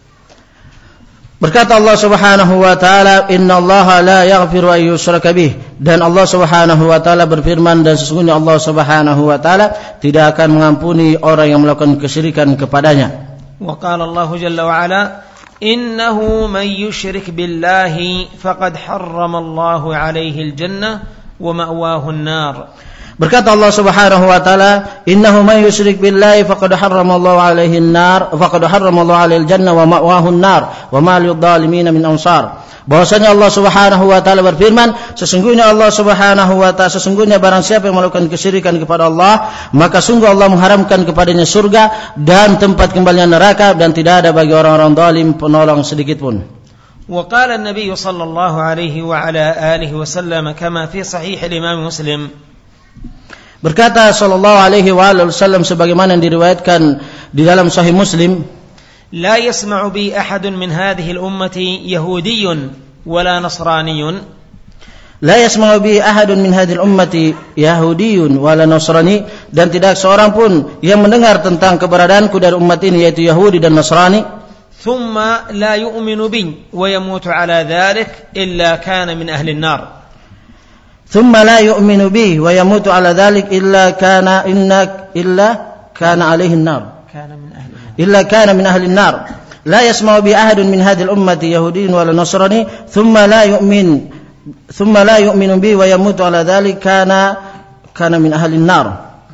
Berkata Allah Subhanahu wa taala, innallaha la yaghfiru an yushraka bih, dan Allah Subhanahu wa taala berfirman, dan sesungguhnya Allah Subhanahu wa taala tidak akan mengampuni orang yang melakukan kesyirikan kepadanya. Wa qala Allah jalla wa ala, innahu man yushrik billahi faqad harrama Allahu alaihi al-jannah wa ma'wahu an-nar. Berkata Allah Subhanahu wa taala, innahu man yusyrik billahi faqad harrama Allahu alaihi an-nar faqad harrama Allahu alaihi al-jannah wa ma'wahu an-nar wa ma lidh-dhalimin min ansar. Bahwasanya Allah Subhanahu wa taala berfirman, sesungguhnya Allah Subhanahu wa taala sesungguhnya barang siapa yang melakukan kesyirikan kepada Allah, maka sungguh Allah mengharamkan kepadanya surga dan tempat kembalinya neraka, dan tidak ada bagi orang-orang zalim penolong sedikit pun. Wa qala an-nabiy sallallahu alaihi wa ala alihi wa sallam kama fi sahih al-Imam Muslim. Berkata sallallahu alaihi wasallam sebagaimana yang diriwayatkan di dalam Sahih Muslim, la yasma'u bi ahadun min hadhihi al-ummati yahudiyyun wala nasraniyyun. La yasma'u bi ahadun min hadhihi al-ummati yahudiyyun wala nasrani, dan tidak seorang pun yang mendengar tentang keberadaanku dari umat ini yaitu Yahudi dan Nasrani. Thumma la yu'minu bi wa yamutu ala dhalik illa kana min ahli an-nar. ثم لا يؤمن به ويموت على ذلك إلا كان إنك إلا كان عليه النار إلا كان من أهل النار. لا يسمع بأحد من هذه الأمة يهودي ولا نصراني ثم لا يؤمن ثم لا يؤمن به ويموت على ذلك كان كان من أهل النار.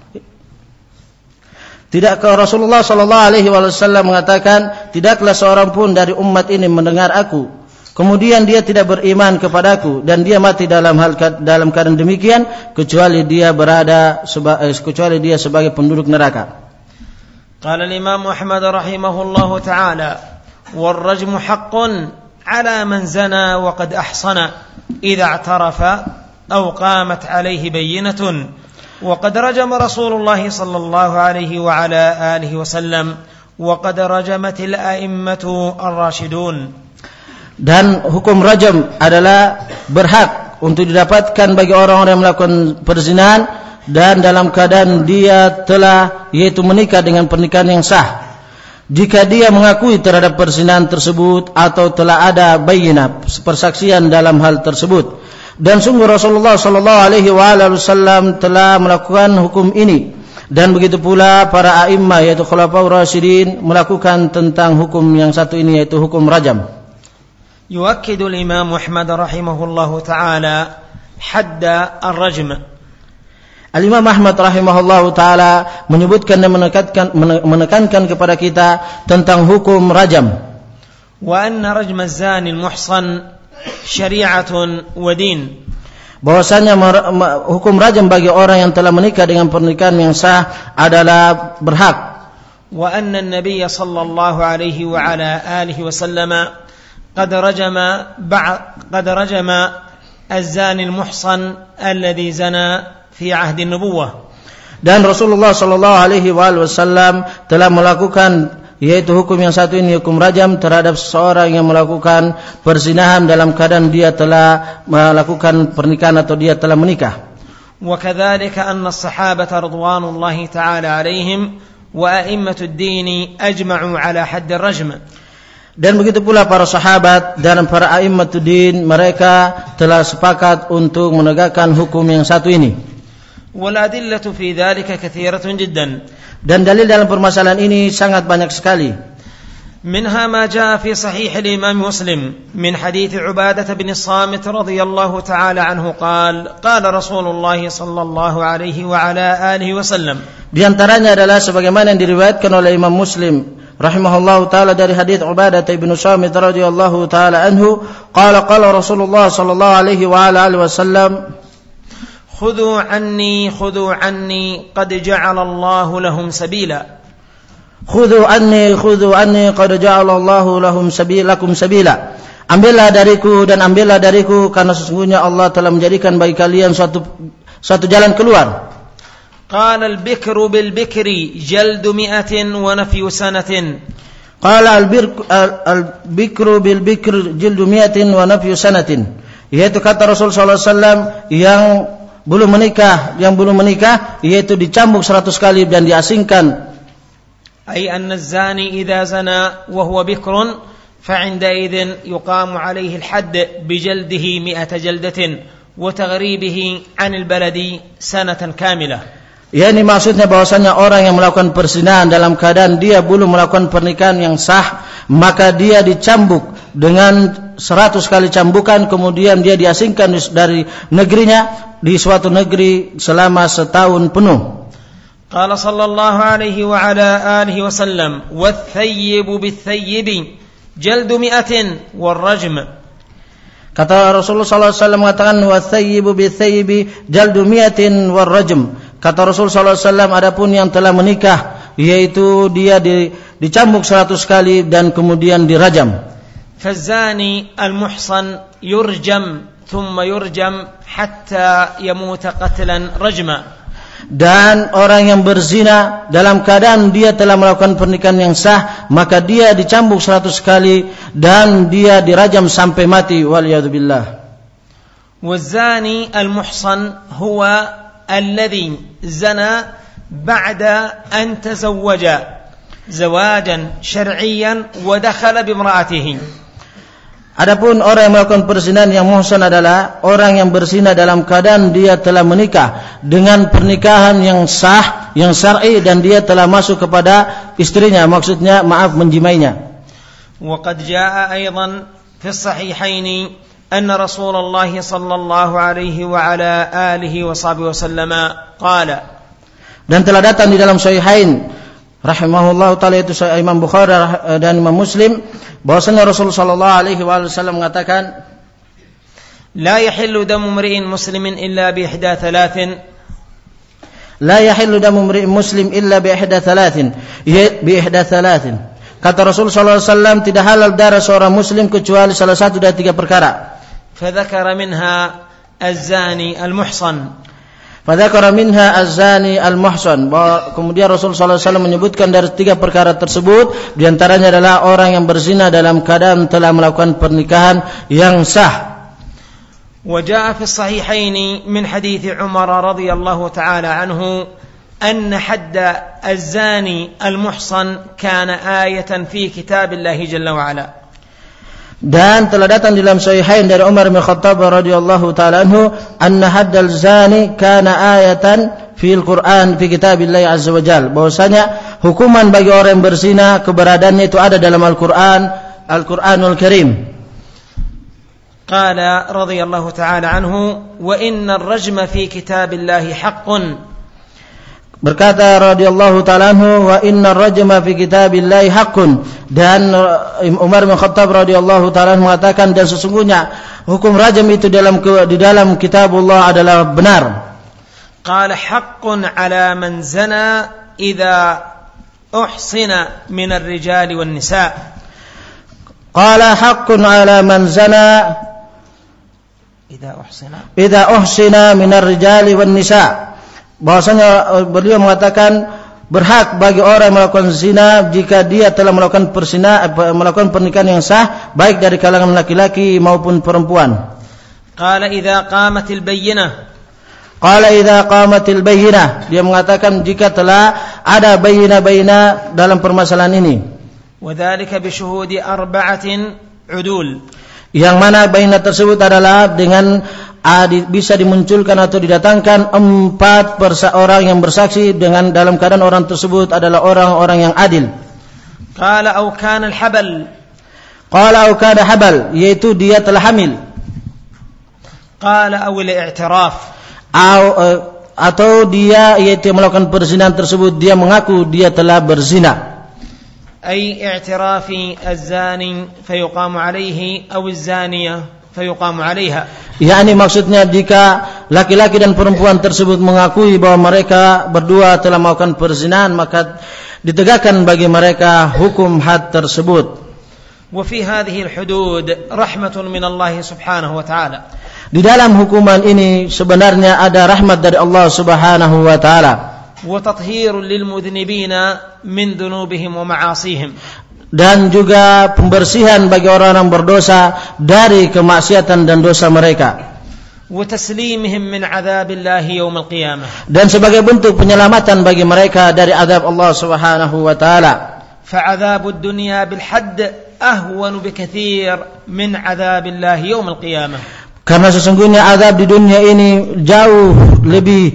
Tidakkah Rasulullah sallallahu alaihi wasallam mengatakan, tidaklah seorang pun dari umat ini mendengar aku, kemudian dia tidak beriman kepadaku dan dia mati dalam hal dalam keadaan demikian, kecuali dia berada kecuali dia sebagai penduduk neraka. Qala al-Imam Ahmad rahimahullahu ta'ala, wal rajmu haqqun ala man zana wa qad ahsana idza i'tarafa aw qamat alayhi bayyinatun wa qad rajama Rasulullah sallallahu alaihi wa ala alihi wa sallam wa qad rajamat al-a'immatu ar-rashidun. Dan hukum rajam adalah berhak untuk didapatkan bagi orang-orang yang melakukan perzinahan dan dalam keadaan dia telah yaitu menikah dengan pernikahan yang sah, jika dia mengakui terhadap perzinahan tersebut atau telah ada bayyinah persaksian dalam hal tersebut. Dan sungguh Rasulullah sallallahu alaihi wasallam telah melakukan hukum ini Dan begitu pula para a'immah yaitu khulafaur rasyidin melakukan tentang hukum yang satu ini yaitu hukum rajam. Yuakkidu al-Imam Ahmad rahimahullahu taala hadd ar-rajm. Al-Imam Ahmad rahimahullahu taala menyebutkan dan menekankan menekankan kepada kita tentang hukum rajam. Wa anna rajm az-zani al-muhsan syari'atun wa din. Bahwasanya hukum rajam bagi orang yang telah menikah dengan pernikahan yang sah adalah berhak. Wa anna an-nabiy sallallahu alaihi wa ala alihi wa sallama qad rajama ba'd qad rajama az-zani al-muhsan alladhi zana fi 'ahdi an-nubuwah. Dan Rasulullah sallallahu alaihi wasallam telah melakukan yaitu hukum yang satu ini hukum rajam terhadap seseorang yang melakukan perzinahan dalam keadaan dia telah melakukan pernikahan atau dia telah menikah. Wa kadzalika anna as-sahabata radwanullahi ta'ala 'alaihim wa a'immatud din ajma'u 'ala hadd ar-rajm. Dan begitu pula para sahabat dan para a'immatud din mereka telah sepakat untuk menegakkan hukum yang satu ini. Wal adillatu fi dzalika katsiratun jiddan. Dan dalil dalam permasalahan ini sangat banyak sekali. Minha ma jaa fi sahih al-Imam Muslim min hadits Ubadah bin Samit radhiyallahu ta'ala anhu qala qala Rasulullah sallallahu alaihi wa ala alihi wasallam. Di antaranya adalah sebagaimana yang diriwayatkan oleh Imam Muslim rahimahullahu taala dari hadits Ubadah bin Samit radhiyallahu taala anhu qala qala Rasulullah sallallahu alaihi wa ala alihi wasallam خذوا عني خذوا عني قد جعل الله لهم سبيلا خذوا عني خذوا عني قد جعل الله لهم سبيلا لكم سبيلا. Ambillah dariku dan ambillah dariku karena sesungguhnya Allah telah menjadikan bagi kalian suatu suatu jalan keluar. قال البكر بالبكر جلد مئة ونفي سنة. قال البكر بالبكر جلد مئة ونفي سنة. Yaitu kata Rasul sallallahu alaihi wasallam yang belum menikah, yang belum menikah yaitu dicambuk seratus kali dan diasingkan. Ay anna az-zani idza zana wa huwa bikrun fa 'indaidhin yuqamu 'alayhi al-hadd bi jaldihi mi'ata jaldatin wa taghribihi 'an al-baladi sanatan kamilah. Yani maksudnya bahwasanya orang yang melakukan perzinahan dalam keadaan dia belum melakukan pernikahan yang sah, maka dia dicambuk dengan seratus kali cambukan, kemudian dia diasingkan dari negerinya di suatu negeri selama setahun penuh. Qala sallallahu alaihi wa ala alihi wasallam wath-thayyibu bith-thayyibi jaldu mi'atin war-rajm. Kata Rasulullah sallallahu alaihi wasallam mengatakan wath-thayyibu bith-thayyibi jaldu mi'atin war-rajm. Kata Rasul sallallahu alaihi wasallam adapun yang telah menikah yaitu dia di, dicambuk seratus kali dan kemudian dirajam. Fazani al-muhsan yurjam thumma yurjam hatta yamut qatlan rajma. Dan orang yang berzina dalam keadaan dia telah melakukan pernikahan yang sah, maka dia dicambuk seratus kali dan dia dirajam sampai mati waliyadzubillah. Wazani al-muhsan huwa الذي زنى بعد أن تزوج زواجا شرعيا ودخل بامرأته. Adapun orang yang melakukan perzinahan yang muhsan adalah orang yang berzina dalam keadaan dia telah menikah dengan pernikahan yang sah, yang syar'i dan dia telah masuk kepada istrinya, maksudnya maaf menjimainya. وقد جاء أيضا في الصحيحين أن رسول الله صلى الله عليه وعلى آله وصحبه وسلم قال. Dan telah datang di dalam Sahihain rahimahullah taala itu Imam Bukhari dan Imam Muslim bahwasanya Rasul sallallahu alaihi wasallam mengatakan لا يحل دم امرئ مسلم إلا بإحدى ثلاث. لا يحل دم امرئ مسلم إلا بإحدى ثلاث. بإحدى ثلاث. Kata Rasul sallallahu alaihi wasallam tidak halal darah seorang muslim kecuali salah satu dari tiga perkara. فذكر منها الزاني المحصن. فذكر منها الزاني المحصن. Kemudian Rasul sallallahu alaihi wasallam menyebutkan dari tiga perkara tersebut, di antaranya adalah orang yang berzina dalam keadaan telah melakukan pernikahan yang sah. وجاء في الصحيحين من حديث عمر رضي الله تعالى عنه أن حد الزاني المحصن كان آية في كتاب الله جل وعلا. Dan telah datang di dalam Sahihain dari Umar bin Khattab radhiyallahu taala anhu anna haddal zani kana ayatan fil Quran fi kitabillah azza wa jalla, bahwasanya hukuman bagi orang yang berzina keberadaannya itu ada dalam Al-Qur'an, Al-Qur'anul Karim. Qala radhiyallahu ta'ala anhu wa inna ar-rajma fi kitabillahi haqqun. Berkata radhiyallahu ta'ala anhu wa inna ar-rajma fi kitabillahi haqqun, dan Umar bin Khattab radhiyallahu ta'ala mengatakan dan sesungguhnya hukum rajam itu dalam di dalam kitabullah adalah benar. Qala haqqun 'ala man zana idza uhsina min ar-rijali wan nisa. Qala haqqun 'ala man zana idza uhsina idza uhsina min ar-rijali wan nisa. Bahwasanya beliau mengatakan berhak bagi orang melakukan zina jika dia telah melakukan persina, melakukan pernikahan yang sah baik dari kalangan laki-laki maupun perempuan. Qala idza qamatil bayyinah. Qala idza qamatil bayyinah, dia mengatakan jika telah ada bayyinah-bayyinah dalam permasalahan ini. Wa dzalika bi syuhudi arba'atin udul. Yang mana bayyinah tersebut adalah dengan bisa dimunculkan atau didatangkan empat orang yang bersaksi dengan dalam keadaan orang tersebut adalah orang-orang yang adil. Qala aw kana al-habal. Qala aw kana habal, yaitu dia telah hamil. Qala aw al-i'tiraf. Atau dia yaitu melakukan perzinahan tersebut dia mengaku dia telah berzina. Ay i'tirafi az-zani fayuqamu alayhi aw az-zaniyah fayuqamu 'alaiha. yakni maksudnya jika laki-laki dan perempuan tersebut mengakui bahwa mereka berdua telah melakukan perzinahan, maka ditegakkan bagi mereka hukum had tersebut. Wa fi hadhihi al-hudud rahmatun min Allah subhanahu wa ta'ala. Di dalam hukuman ini sebenarnya ada rahmat dari Allah subhanahu wa ta'ala. Wa tathhirun lil mudhnibina min dhunubihim wa ma'asihim. Dan juga pembersihan bagi orang-orang berdosa dari kemaksiatan dan dosa mereka. وتسليمهم من عذاب الله يوم القيامة. Dan sebagai bentuk penyelamatan bagi mereka dari azab Allah Subhanahu wa taala. فعذاب الدنيا بالحد أهون بكثير من عذاب الله يوم القيامة. Karena sesungguhnya azab di dunia ini jauh lebih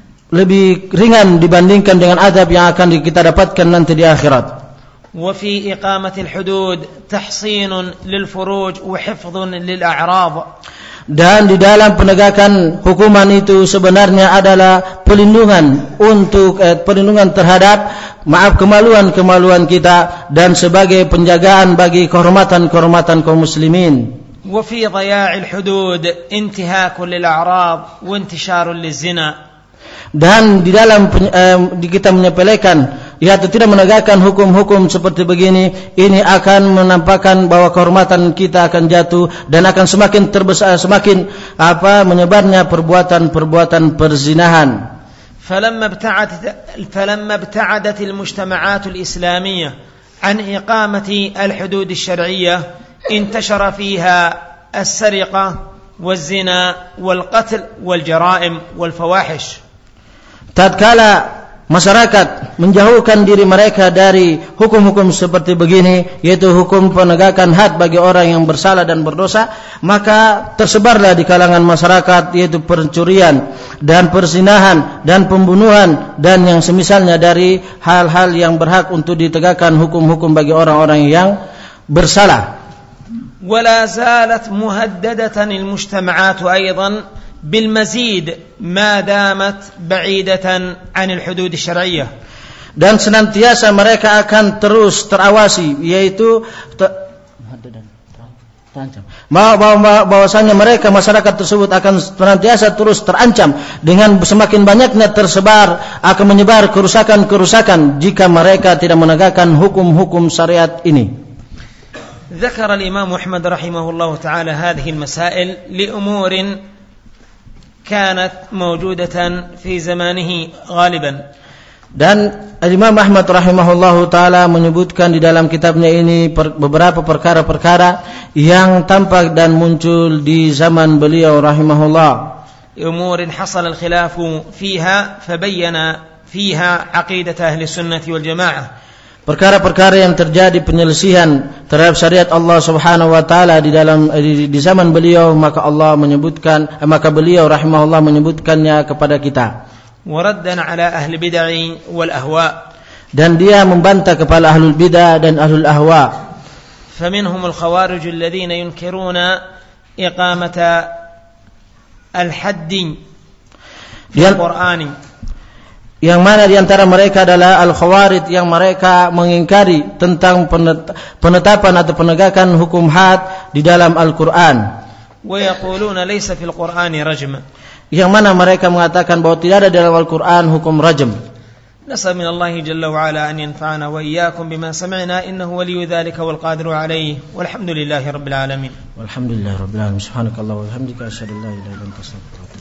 lebih ringan dibandingkan dengan azab yang akan kita dapatkan nanti di akhirat. وفي إقامة الحدود تحصين للفروج وحفظ للأعراض. Dan di dalam penegakan hukuman itu sebenarnya adalah perlindungan untuk eh, perlindungan terhadap maaf kemaluan-kemaluan kita dan sebagai penjagaan bagi kehormatan-kehormatan kaum muslimin. وفي ضياع الحدود انتهاك للأعراض وانتشار للزنا. Dan di dalam eh, kita menyepelekan yaitu tidak menegakkan hukum-hukum seperti begini, ini akan menampakkan bahwa kehormatan kita akan jatuh dan akan semakin terbesar, semakin apa menyebarnya perbuatan-perbuatan perzinahan. فلما ابتعدت فلما ابتعدت المجتمعات الإسلامية عن إقامة الحدود الشرعية انتشر فيها السرقة والزنا والقتل والجرائم والفواحش. Tatkala masyarakat menjauhkan diri mereka dari hukum-hukum seperti begini, yaitu hukum penegakan had bagi orang yang bersalah dan berdosa, maka tersebarlah di kalangan masyarakat yaitu pencurian dan perzinahan dan pembunuhan dan yang semisalnya dari hal-hal yang berhak untuk ditegakkan hukum-hukum bagi orang-orang yang bersalah. ولا زالت مهددة المجتمعات أيضا بالمزيد ما دامت بعيدة عن الحدود الشرعية. Dan senantiasa mereka akan terus terawasi, yaitu terancam. Bahwasanya mereka masyarakat tersebut akan senantiasa terus terancam dengan semakin banyaknya tersebar akan menyebar kerusakan-kerusakan jika mereka tidak menegakkan hukum-hukum syariat ini. ذكر الإمام أحمد رحمه الله تعالى هذه المسائل لأمور كانت موجودة في زمانه غالبا. Dan Imam Ahmad rahimahullahu taala menyebutkan di dalam kitabnya ini per, beberapa perkara-perkara yang tampak dan muncul di zaman beliau rahimahullah. أمور حصل الخلاف فيها فبين فيها عقيدة أهل السنة والجماعة. Perkara-perkara yang terjadi penyelisihan terhadap syariat Allah Subhanahu wa taala di dalam di, di zaman beliau, maka Allah menyebutkan maka beliau rahimahullah menyebutkannya kepada kita. وردا على أهل البدع والأهواء. Dan dia membantah kepada ahlul bidah dan ahlul ahwa. فمنهم الخوارج الذين ينكرون إقامة الحد في القرآن. Yang mana di antara mereka adalah al-khawarij yang mereka mengingkari tentang penetapan atau penegakan hukum had di dalam Al-Qur'an. ويقولون ليس في القرآن رجم. Yang mana mereka mengatakan bahwa tidak ada dalam Al-Qur'an hukum rajm. نسأل من الله جل وعلا أن ينفعنا وإياكم بما سمعنا إنه ولي ذلك والقادر عليه والحمد لله رب العالمين. والحمد لله رب العالمين. سبحانك اللهم وبحمدك أشهد أن لا إله إلا أنت أستغفرك.